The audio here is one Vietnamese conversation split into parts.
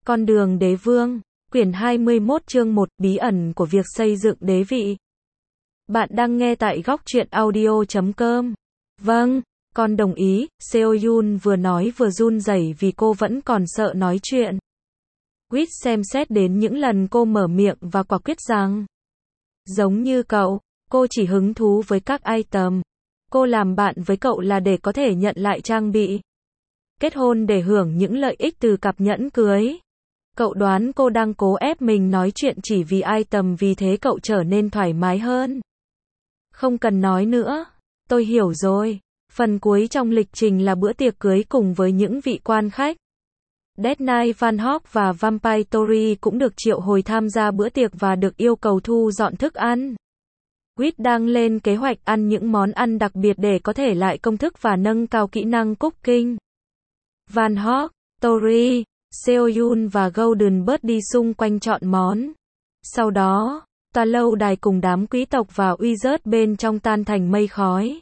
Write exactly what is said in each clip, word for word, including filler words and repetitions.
Con đường đế vương, quyển hai mươi mốt chương một, bí ẩn của việc xây dựng đế vị. Bạn đang nghe tại góc truyện audio chấm com. Vâng, con đồng ý, Seo Yun vừa nói vừa run rẩy vì cô vẫn còn sợ nói chuyện. Quýt xem xét đến những lần cô mở miệng và quả quyết rằng, giống như cậu, cô chỉ hứng thú với các item. Cô làm bạn với cậu là để có thể nhận lại trang bị. Kết hôn để hưởng những lợi ích từ cặp nhẫn cưới. Cậu đoán cô đang cố ép mình nói chuyện chỉ vì item, vì thế cậu trở nên thoải mái hơn. Không cần nói nữa. Tôi hiểu rồi. Phần cuối trong lịch trình là bữa tiệc cưới cùng với những vị quan khách. Death Knight Van Hawk và Vampire Tori cũng được triệu hồi tham gia bữa tiệc và được yêu cầu thu dọn thức ăn. Quýt đang lên kế hoạch ăn những món ăn đặc biệt để có thể lại công thức và nâng cao kỹ năng cooking. Van Hawk, Tori, Seo Yun và Golden Bird đi xung quanh chọn món. Sau đó, tòa lâu đài cùng đám quý tộc và wizard bên trong tan thành mây khói.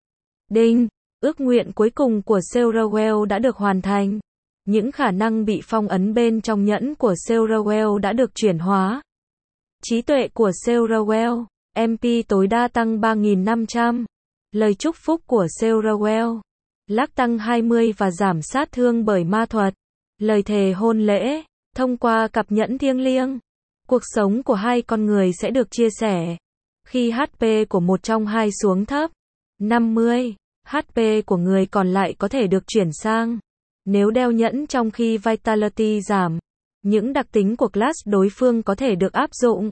Đinh, ước nguyện cuối cùng của Seorawell đã được hoàn thành. Những khả năng bị phong ấn bên trong nhẫn của Seorawell đã được chuyển hóa. Trí tuệ của Seorawell, em pê tối đa tăng ba nghìn năm trăm. Lời chúc phúc của Seorawell, lắc tăng hai mươi và giảm sát thương bởi ma thuật. Lời thề hôn lễ, thông qua cặp nhẫn thiêng liêng. Cuộc sống của hai con người sẽ được chia sẻ. Khi hát pê của một trong hai xuống thấp, năm mươi, hát pê của người còn lại có thể được chuyển sang. Nếu đeo nhẫn trong khi Vitality giảm, những đặc tính của class đối phương có thể được áp dụng.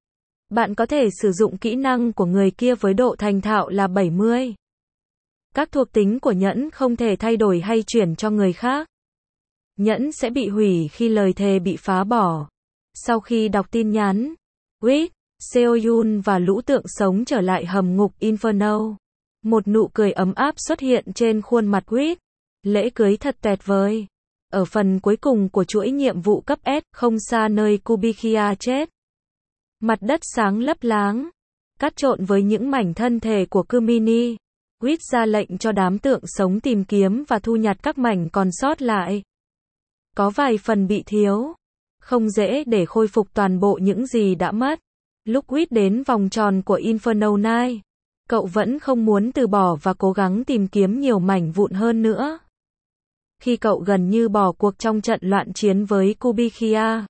Bạn có thể sử dụng kỹ năng của người kia với độ thành thạo là bảy mươi. Các thuộc tính của nhẫn không thể thay đổi hay chuyển cho người khác. Nhẫn sẽ bị hủy khi lời thề bị phá bỏ. Sau khi đọc tin nhắn, Quýt, Seo Yun và lũ tượng sống trở lại hầm ngục Inferno. Một nụ cười ấm áp xuất hiện trên khuôn mặt Quýt. Lễ cưới thật tuyệt vời. Ở phần cuối cùng của chuỗi nhiệm vụ cấp S, không xa nơi Kubikia chết. Mặt đất sáng lấp láng, cắt trộn với những mảnh thân thể của Kumini. Quýt ra lệnh cho đám tượng sống tìm kiếm và thu nhặt các mảnh còn sót lại. Có vài phần bị thiếu. Không dễ để khôi phục toàn bộ những gì đã mất. Lúc Quýt đến vòng tròn của Inferno Night, cậu vẫn không muốn từ bỏ và cố gắng tìm kiếm nhiều mảnh vụn hơn nữa. Khi cậu gần như bỏ cuộc trong trận loạn chiến với Kubikia,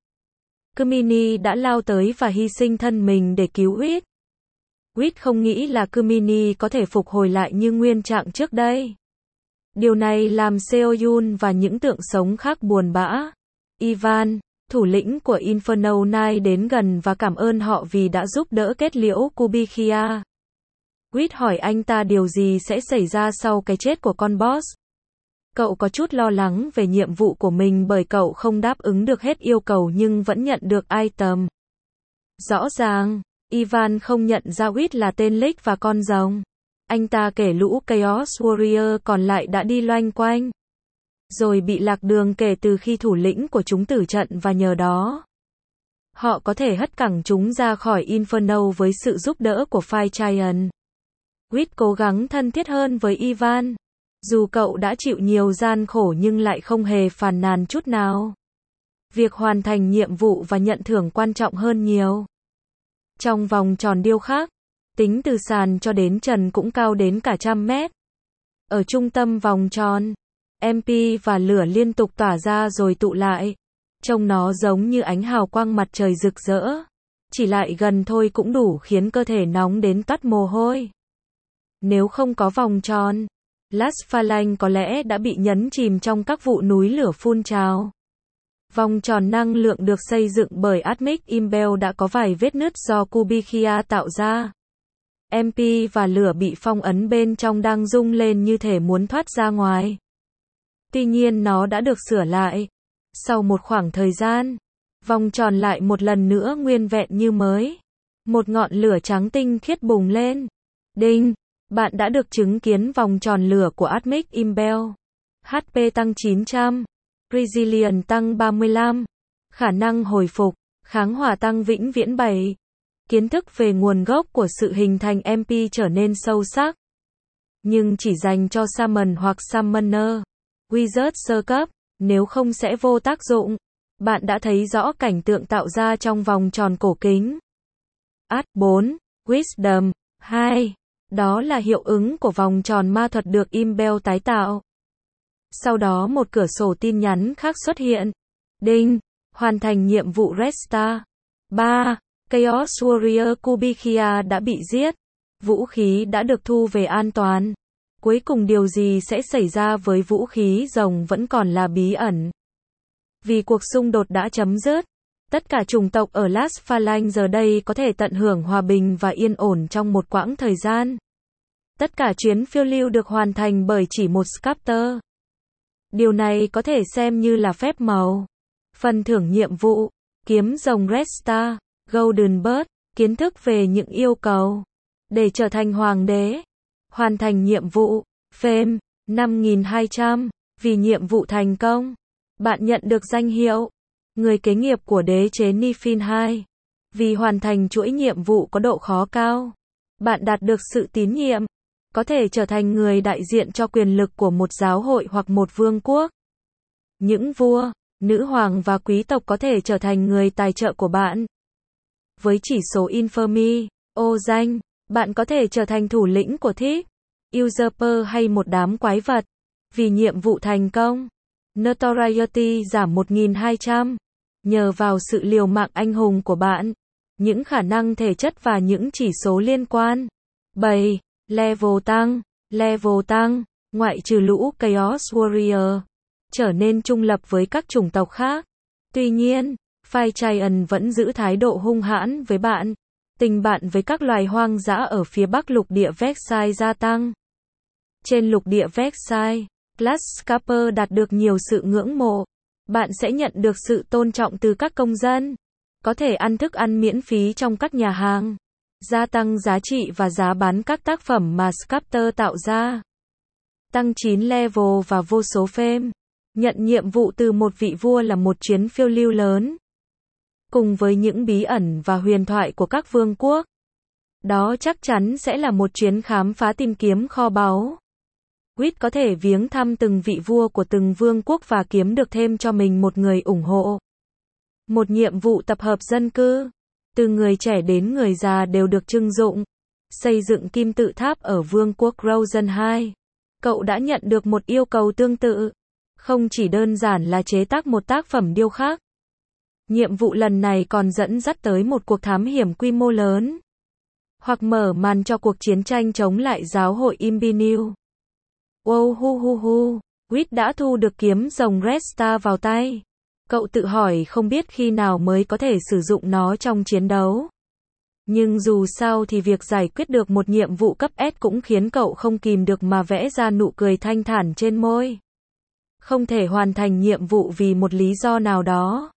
Kumini đã lao tới và hy sinh thân mình để cứu Quýt. Quýt không nghĩ là Kumini có thể phục hồi lại như nguyên trạng trước đây. Điều này làm Seo Yun và những tượng sống khác buồn bã. Ivan, thủ lĩnh của Inferno Night, đến gần và cảm ơn họ vì đã giúp đỡ kết liễu Kubikia. Quýt hỏi anh ta điều gì sẽ xảy ra sau cái chết của con boss. Cậu có chút lo lắng về nhiệm vụ của mình bởi cậu không đáp ứng được hết yêu cầu nhưng vẫn nhận được item. Rõ ràng, Ivan không nhận ra Quýt là tên Lick và con rồng. Anh ta kể lũ Chaos Warrior còn lại đã đi loanh quanh, rồi bị lạc đường kể từ khi thủ lĩnh của chúng tử trận, và nhờ đó, họ có thể hất cẳng chúng ra khỏi Inferno với sự giúp đỡ của Fire Giant. Quýt cố gắng thân thiết hơn với Ivan. Dù cậu đã chịu nhiều gian khổ nhưng lại không hề phàn nàn chút nào. Việc hoàn thành nhiệm vụ và nhận thưởng quan trọng hơn nhiều. Trong vòng tròn điêu khắc, tính từ sàn cho đến trần cũng cao đến cả trăm mét. Ở trung tâm vòng tròn, em pê và lửa liên tục tỏa ra rồi tụ lại. Trông nó giống như ánh hào quang mặt trời rực rỡ. Chỉ lại gần thôi cũng đủ khiến cơ thể nóng đến toát mồ hôi. Nếu không có vòng tròn, Las Phalanx có lẽ đã bị nhấn chìm trong các vụ núi lửa phun trào. Vòng tròn năng lượng được xây dựng bởi Atomic Impel đã có vài vết nứt do Kubikia tạo ra. em pê và lửa bị phong ấn bên trong đang rung lên như thể muốn thoát ra ngoài. Tuy nhiên nó đã được sửa lại. Sau một khoảng thời gian, vòng tròn lại một lần nữa nguyên vẹn như mới. Một ngọn lửa trắng tinh khiết bùng lên. Đinh, bạn đã được chứng kiến vòng tròn lửa của Atomic Impel. hát pê tăng chín trăm. Resilience tăng ba mươi lăm. Khả năng hồi phục, kháng hỏa tăng vĩnh viễn bảy. Kiến thức về nguồn gốc của sự hình thành em pê trở nên sâu sắc. Nhưng chỉ dành cho Summon hoặc Summoner, Wizard sơ cấp, nếu không sẽ vô tác dụng. Bạn đã thấy rõ cảnh tượng tạo ra trong vòng tròn cổ kính. Art bốn. Wisdom hai. Đó là hiệu ứng của vòng tròn ma thuật được Imbel tái tạo. Sau đó một cửa sổ tin nhắn khác xuất hiện. Đinh. Hoàn thành nhiệm vụ Restart. ba. Chaos Warrior Kubikia đã bị giết. Vũ khí đã được thu về an toàn. Cuối cùng điều gì sẽ xảy ra với vũ khí rồng vẫn còn là bí ẩn. Vì cuộc xung đột đã chấm dứt, tất cả chủng tộc ở Las Phalanx giờ đây có thể tận hưởng hòa bình và yên ổn trong một quãng thời gian. Tất cả chuyến phiêu lưu được hoàn thành bởi chỉ một sculptor. Điều này có thể xem như là phép màu. Phần thưởng nhiệm vụ, kiếm rồng Restart, Golden Bird, kiến thức về những yêu cầu để trở thành hoàng đế. Hoàn thành nhiệm vụ, Fame, năm nghìn hai trăm, vì nhiệm vụ thành công. Bạn nhận được danh hiệu, người kế nghiệp của đế chế Nifin hai. Vì hoàn thành chuỗi nhiệm vụ có độ khó cao. Bạn đạt được sự tín nhiệm, có thể trở thành người đại diện cho quyền lực của một giáo hội hoặc một vương quốc. Những vua, nữ hoàng và quý tộc có thể trở thành người tài trợ của bạn. Với chỉ số Infamy, ô danh, bạn có thể trở thành thủ lĩnh của Thief, Usurper hay một đám quái vật. Vì nhiệm vụ thành công, Notoriety giảm một nghìn hai trăm. Nhờ vào sự liều mạng anh hùng của bạn, những khả năng thể chất và những chỉ số liên quan. bảy. Level tăng, level tăng, ngoại trừ lũ Chaos Warrior, trở nên trung lập với các chủng tộc khác. Tuy nhiên, Fire Giant vẫn giữ thái độ hung hãn với bạn. Tình bạn với các loài hoang dã ở phía bắc lục địa Vexai gia tăng. Trên lục địa Vexai, Class Scapper đạt được nhiều sự ngưỡng mộ. Bạn sẽ nhận được sự tôn trọng từ các công dân. Có thể ăn thức ăn miễn phí trong các nhà hàng. Gia tăng giá trị và giá bán các tác phẩm mà Sculptor tạo ra. Tăng chín level và vô số fame. Nhận nhiệm vụ từ một vị vua là một chuyến phiêu lưu lớn. Cùng với những bí ẩn và huyền thoại của các vương quốc. Đó chắc chắn sẽ là một chuyến khám phá tìm kiếm kho báu. Quýt có thể viếng thăm từng vị vua của từng vương quốc và kiếm được thêm cho mình một người ủng hộ. Một nhiệm vụ tập hợp dân cư. Từ người trẻ đến người già đều được trưng dụng. Xây dựng kim tự tháp ở vương quốc Rosen hai. Cậu đã nhận được một yêu cầu tương tự. Không chỉ đơn giản là chế tác một tác phẩm điêu khắc. Nhiệm vụ lần này còn dẫn dắt tới một cuộc thám hiểm quy mô lớn. Hoặc mở màn cho cuộc chiến tranh chống lại giáo hội Imbinil. Wow hu hu hu, Quýt đã thu được kiếm rồng Restart vào tay. Cậu tự hỏi không biết khi nào mới có thể sử dụng nó trong chiến đấu. Nhưng dù sao thì việc giải quyết được một nhiệm vụ cấp S cũng khiến cậu không kìm được mà vẽ ra nụ cười thanh thản trên môi. Không thể hoàn thành nhiệm vụ vì một lý do nào đó.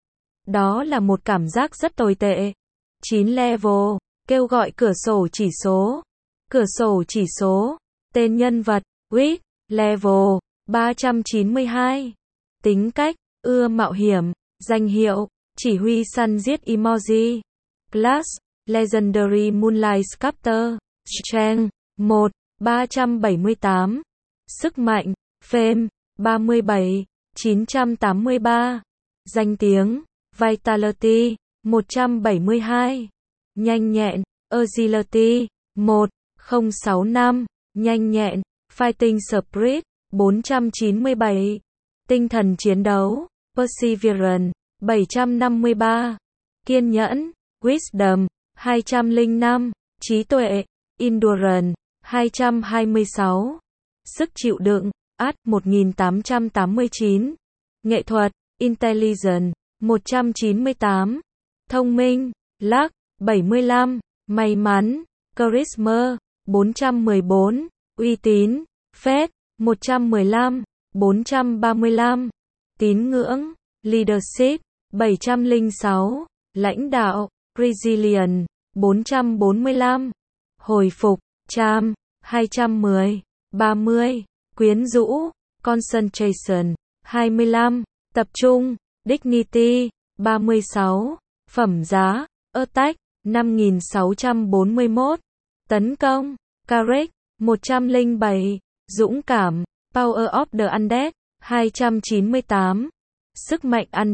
Đó là một cảm giác rất tồi tệ. chín level, kêu gọi cửa sổ chỉ số. Cửa sổ chỉ số, tên nhân vật, Quýt, level, ba trăm chín mươi hai. Tính cách, ưa mạo hiểm, danh hiệu, chỉ huy săn giết emoji. Class, Legendary Moonlight Sculptor, Strength, một, ba trăm bảy mươi tám. Sức mạnh, Fame, ba mươi bảy, chín trăm tám mươi ba. Danh tiếng, Vitality, một trăm bảy mươi hai. Nhanh nhẹn, Agility, một, không sáu năm. Nhanh nhẹn, Fighting Spirit, bốn trăm chín mươi bảy. Tinh thần chiến đấu, Perseverance, bảy trăm năm mươi ba. Kiên nhẫn, Wisdom, hai trăm lẻ năm. Trí tuệ, Endurance, hai trăm hai mươi sáu. Sức chịu đựng, Art, một nghìn tám trăm tám mươi chín. Nghệ thuật, Intelligence, một trăm chín mươi tám. Thông minh, Luck, bảy mươi lăm. May mắn, Charisma, bốn trăm mười bốn. Uy tín, Faith, một trăm mười lăm. bốn trăm ba mươi lăm. Tín ngưỡng, Leadership, bảy trăm lẻ sáu. Lãnh đạo, Resilient, bốn trăm bốn mươi lăm. Hồi phục, Charm, hai trăm mười. ba mươi. Quyến rũ, Concentration, hai mươi lăm. Tập trung, Dignity, ba mươi sáu. Phẩm giá, Attack, năm nghìn sáu trăm bốn mươi mốt. Tấn công, Courage, một trăm lẻ bảy. Dũng cảm, Power of the Undead, hai trăm chín mươi tám. Sức mạnh Undead,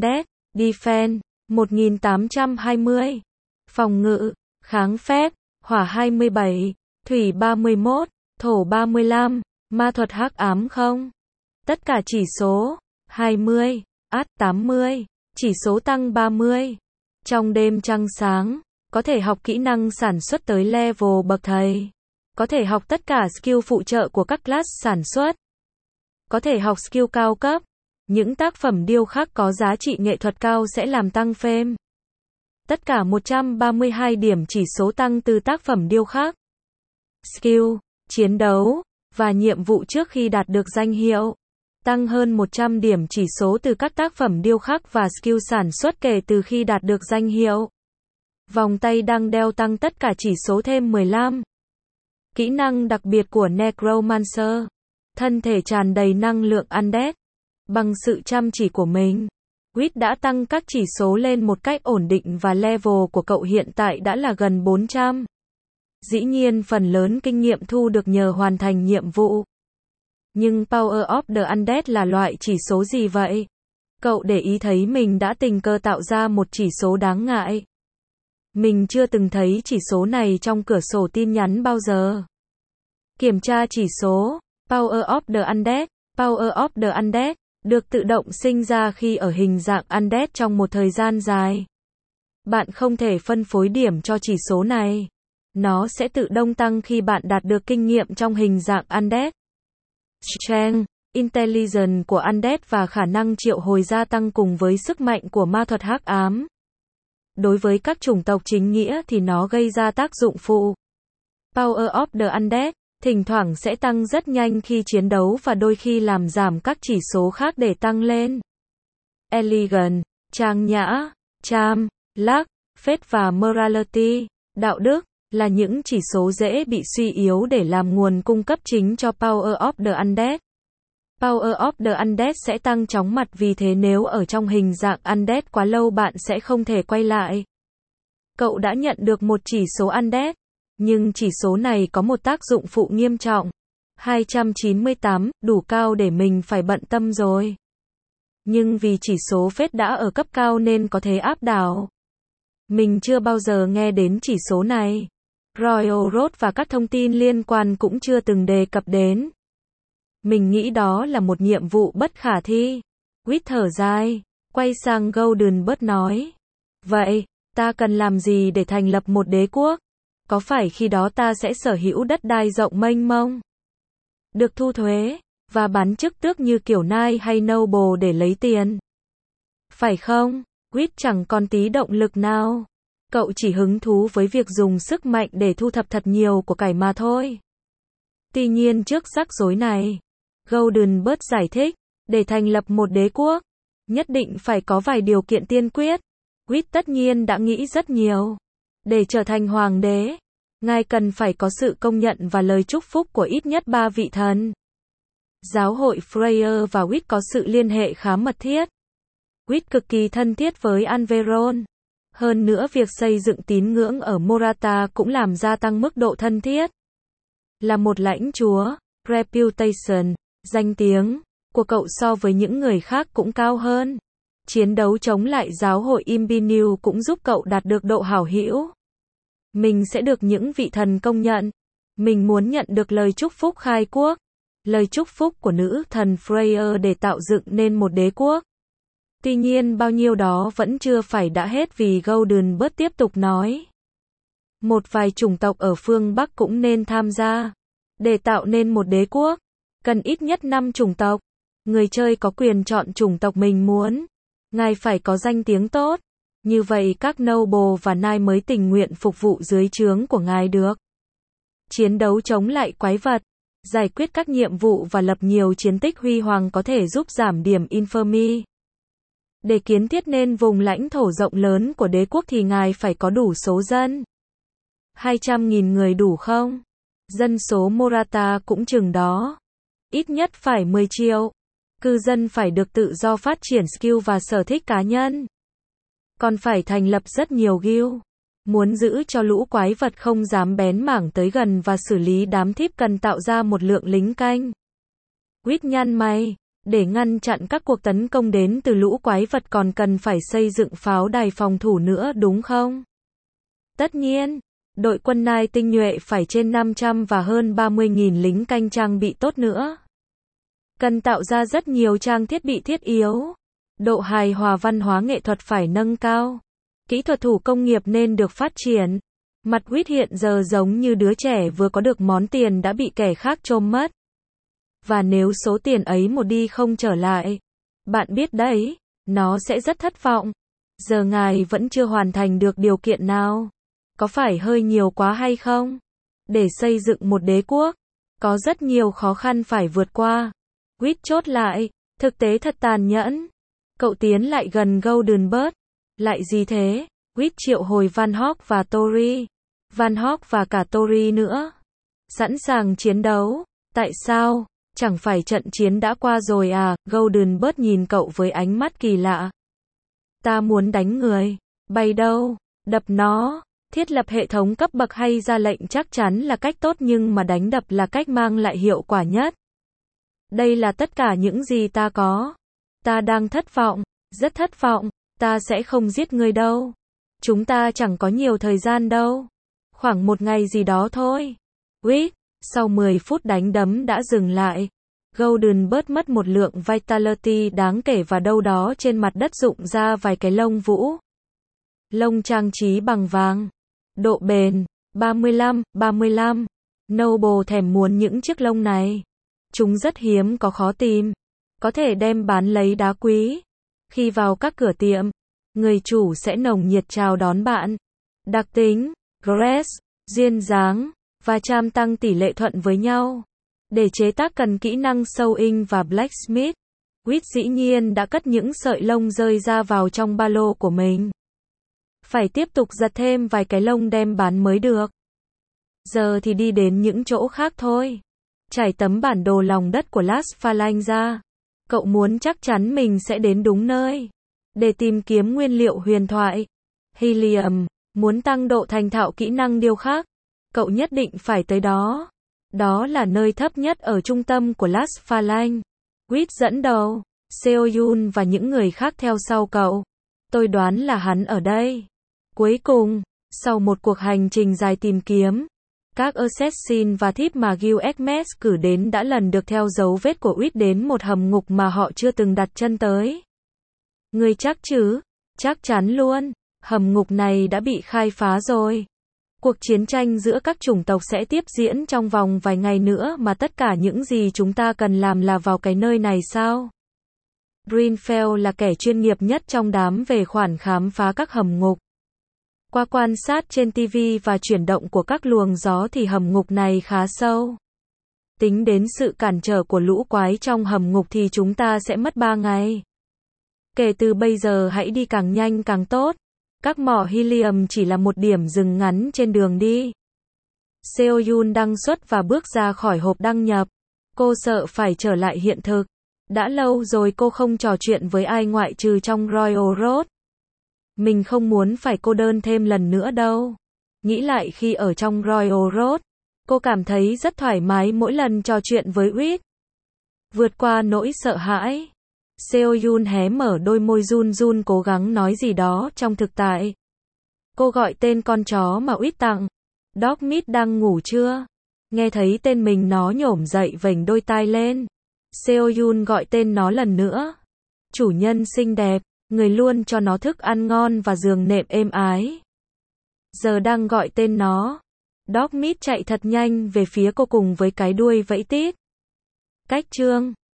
Defense, một nghìn tám trăm hai mươi. Phòng ngự, kháng phép, hỏa hai mươi bảy, thủy ba mươi mốt, thổ ba mươi lăm, ma thuật hắc ám không. Tất cả chỉ số, hai mươi, át tám mươi, chỉ số tăng ba mươi. Trong đêm trăng sáng, có thể học kỹ năng sản xuất tới level bậc thầy. Có thể học tất cả skill phụ trợ của các class sản xuất. Có thể học skill cao cấp. Những tác phẩm điêu khắc có giá trị nghệ thuật cao sẽ làm tăng fame. Tất cả một trăm ba mươi hai điểm chỉ số tăng từ tác phẩm điêu khắc. Skill, chiến đấu, và nhiệm vụ trước khi đạt được danh hiệu. Tăng hơn một trăm điểm chỉ số từ các tác phẩm điêu khắc và skill sản xuất kể từ khi đạt được danh hiệu. Vòng tay đang đeo tăng tất cả chỉ số thêm mười lăm. Kỹ năng đặc biệt của Necromancer. Thân thể tràn đầy năng lượng undead. Bằng sự chăm chỉ của mình, Quýt đã tăng các chỉ số lên một cách ổn định và level của cậu hiện tại đã là gần bốn trăm. Dĩ nhiên phần lớn kinh nghiệm thu được nhờ hoàn thành nhiệm vụ. Nhưng Power of the Undead là loại chỉ số gì vậy? Cậu để ý thấy mình đã tình cờ tạo ra một chỉ số đáng ngại. Mình chưa từng thấy chỉ số này trong cửa sổ tin nhắn bao giờ. Kiểm tra chỉ số Power of the Undead. Power of the Undead được tự động sinh ra khi ở hình dạng Undead trong một thời gian dài. Bạn không thể phân phối điểm cho chỉ số này. Nó sẽ tự động tăng khi bạn đạt được kinh nghiệm trong hình dạng Undead. Strength, Intelligence của Undead và khả năng triệu hồi gia tăng cùng với sức mạnh của ma thuật hắc ám. Đối với các chủng tộc chính nghĩa thì nó gây ra tác dụng phụ. Power of the Undead thỉnh thoảng sẽ tăng rất nhanh khi chiến đấu và đôi khi làm giảm các chỉ số khác để tăng lên. Elegant, trang nhã, charm, luck, faith và morality, đạo đức, là những chỉ số dễ bị suy yếu để làm nguồn cung cấp chính cho Power of the Undead. Power of the Undead sẽ tăng chóng mặt vì thế nếu ở trong hình dạng Undead quá lâu bạn sẽ không thể quay lại. Cậu đã nhận được một chỉ số Undead, nhưng chỉ số này có một tác dụng phụ nghiêm trọng. hai trăm chín mươi tám, đủ cao để mình phải bận tâm rồi. Nhưng vì chỉ số phết đã ở cấp cao nên có thể áp đảo. Mình chưa bao giờ nghe đến chỉ số này. Royal Road và các thông tin liên quan cũng chưa từng đề cập đến. Mình nghĩ đó là một nhiệm vụ bất khả thi. Quýt thở dài, quay sang Golden Bird nói. Vậy, ta cần làm gì để thành lập một đế quốc? Có phải khi đó ta sẽ sở hữu đất đai rộng mênh mông? Được thu thuế, và bán chức tước như kiểu nai hay noble để lấy tiền? Phải không? Quýt chẳng còn tí động lực nào. Cậu chỉ hứng thú với việc dùng sức mạnh để thu thập thật nhiều của cải mà thôi. Tuy nhiên trước rắc rối này, Golden Bird giải thích, để thành lập một đế quốc, nhất định phải có vài điều kiện tiên quyết. Quýt tất nhiên đã nghĩ rất nhiều. Để trở thành hoàng đế, ngài cần phải có sự công nhận và lời chúc phúc của ít nhất ba vị thần. Giáo hội Freyr và Quýt có sự liên hệ khá mật thiết. Quýt cực kỳ thân thiết với Anveron. Hơn nữa việc xây dựng tín ngưỡng ở Morata cũng làm gia tăng mức độ thân thiết. Là một lãnh chúa, reputation, danh tiếng, của cậu so với những người khác cũng cao hơn. Chiến đấu chống lại giáo hội Imbinu cũng giúp cậu đạt được độ hảo hữu. Mình sẽ được những vị thần công nhận. Mình muốn nhận được lời chúc phúc khai quốc. Lời chúc phúc của nữ thần Freyr để tạo dựng nên một đế quốc. Tuy nhiên bao nhiêu đó vẫn chưa phải đã hết vì Golden Bird tiếp tục nói. Một vài chủng tộc ở phương Bắc cũng nên tham gia. Để tạo nên một đế quốc, cần ít nhất năm chủng tộc. Người chơi có quyền chọn chủng tộc mình muốn. Ngài phải có danh tiếng tốt. Như vậy các noble và nai mới tình nguyện phục vụ dưới trướng của ngài được. Chiến đấu chống lại quái vật, giải quyết các nhiệm vụ và lập nhiều chiến tích huy hoàng có thể giúp giảm điểm infamy. Để kiến thiết nên vùng lãnh thổ rộng lớn của đế quốc thì ngài phải có đủ số dân. hai trăm nghìn người đủ không? Dân số Morata cũng chừng đó. Ít nhất phải mười triệu. Cư dân phải được tự do phát triển skill và sở thích cá nhân. Còn phải thành lập rất nhiều guild. Muốn giữ cho lũ quái vật không dám bén mảng tới gần và xử lý đám thiếp cần tạo ra một lượng lính canh. Quýt nhăn mày. Để ngăn chặn các cuộc tấn công đến từ lũ quái vật còn cần phải xây dựng pháo đài phòng thủ nữa đúng không? Tất nhiên, đội quân Nai tinh nhuệ phải trên năm trăm và hơn ba mươi nghìn lính canh trang bị tốt nữa. Cần tạo ra rất nhiều trang thiết bị thiết yếu. Độ hài hòa văn hóa nghệ thuật phải nâng cao. Kỹ thuật thủ công nghiệp nên được phát triển. Mặt Quýt hiện giờ giống như đứa trẻ vừa có được món tiền đã bị kẻ khác chôm mất. Và nếu số tiền ấy một đi không trở lại, bạn biết đấy, nó sẽ rất thất vọng. Giờ ngài vẫn chưa hoàn thành được điều kiện nào. Có phải hơi nhiều quá hay không? Để xây dựng một đế quốc, có rất nhiều khó khăn phải vượt qua. Quýt chốt lại, thực tế thật tàn nhẫn. Cậu tiến lại gần Goldenbird. Lại gì thế? Quýt triệu hồi Van Hawk và Tori. Van Hawk và cả Tori nữa. Sẵn sàng chiến đấu. Tại sao? Chẳng phải trận chiến đã qua rồi à? Goldenbird nhìn cậu với ánh mắt kỳ lạ. Ta muốn đánh người. Bay đâu? Đập nó. Thiết lập hệ thống cấp bậc hay ra lệnh chắc chắn là cách tốt nhưng mà đánh đập là cách mang lại hiệu quả nhất. Đây là tất cả những gì ta có. Ta đang thất vọng, rất thất vọng. Ta sẽ không giết ngươi đâu. Chúng ta chẳng có nhiều thời gian đâu. Khoảng một ngày gì đó thôi. Quýt, sau mười phút đánh đấm đã dừng lại. Goldenbird mất một lượng vitality đáng kể và đâu đó trên mặt đất rụng ra vài cái lông vũ. Lông trang trí bằng vàng. Độ bền, ba mươi lăm, ba mươi lăm. Noble thèm muốn những chiếc lông này. Chúng rất hiếm có khó tìm. Có thể đem bán lấy đá quý. Khi vào các cửa tiệm, người chủ sẽ nồng nhiệt chào đón bạn. Đặc tính, Grace, duyên dáng, và cham tăng tỷ lệ thuận với nhau. Để chế tác cần kỹ năng sewing và blacksmith. Quýt dĩ nhiên đã cất những sợi lông rơi ra vào trong ba lô của mình. Phải tiếp tục giật thêm vài cái lông đem bán mới được. Giờ thì đi đến những chỗ khác thôi. Trải tấm bản đồ lòng đất của Las Phalanx ra. Cậu muốn chắc chắn mình sẽ đến đúng nơi. Để tìm kiếm nguyên liệu huyền thoại. Helium, muốn tăng độ thành thạo kỹ năng điêu khắc. Cậu nhất định phải tới đó. Đó là nơi thấp nhất ở trung tâm của Las Phalanx. Quýt dẫn đầu. Seoyun và những người khác theo sau cậu. Tôi đoán là hắn ở đây. Cuối cùng, sau một cuộc hành trình dài tìm kiếm, các assassin và thief mà Gilgamesh cử đến đã lần được theo dấu vết của Quýt đến một hầm ngục mà họ chưa từng đặt chân tới. Ngươi chắc chứ? Chắc chắn luôn. Hầm ngục này đã bị khai phá rồi. Cuộc chiến tranh giữa các chủng tộc sẽ tiếp diễn trong vòng vài ngày nữa mà tất cả những gì chúng ta cần làm là vào cái nơi này sao? Greenfell là kẻ chuyên nghiệp nhất trong đám về khoản khám phá các hầm ngục. Qua quan sát trên ti vi và chuyển động của các luồng gió thì hầm ngục này khá sâu. Tính đến sự cản trở của lũ quái trong hầm ngục thì chúng ta sẽ mất ba ngày. Kể từ bây giờ hãy đi càng nhanh càng tốt. Các mỏ helium chỉ là một điểm dừng ngắn trên đường đi. Seoyun đăng xuất và bước ra khỏi hộp đăng nhập. Cô sợ phải trở lại hiện thực. Đã lâu rồi cô không trò chuyện với ai ngoại trừ trong Royal Road. Mình không muốn phải cô đơn thêm lần nữa đâu. Nghĩ lại khi ở trong Royal Road, cô cảm thấy rất thoải mái mỗi lần trò chuyện với Quýt. Vượt qua nỗi sợ hãi. Seoyun hé mở đôi môi run run cố gắng nói gì đó trong thực tại. Cô gọi tên con chó mà Quýt tặng. Dogmeat đang ngủ chưa? Nghe thấy tên mình nó nhổm dậy vểnh đôi tai lên. Seoyun gọi tên nó lần nữa. Chủ nhân xinh đẹp, người luôn cho nó thức ăn ngon và giường nệm êm ái. Giờ đang gọi tên nó. Dogmeat chạy thật nhanh về phía cô cùng với cái đuôi vẫy tít. Cách chương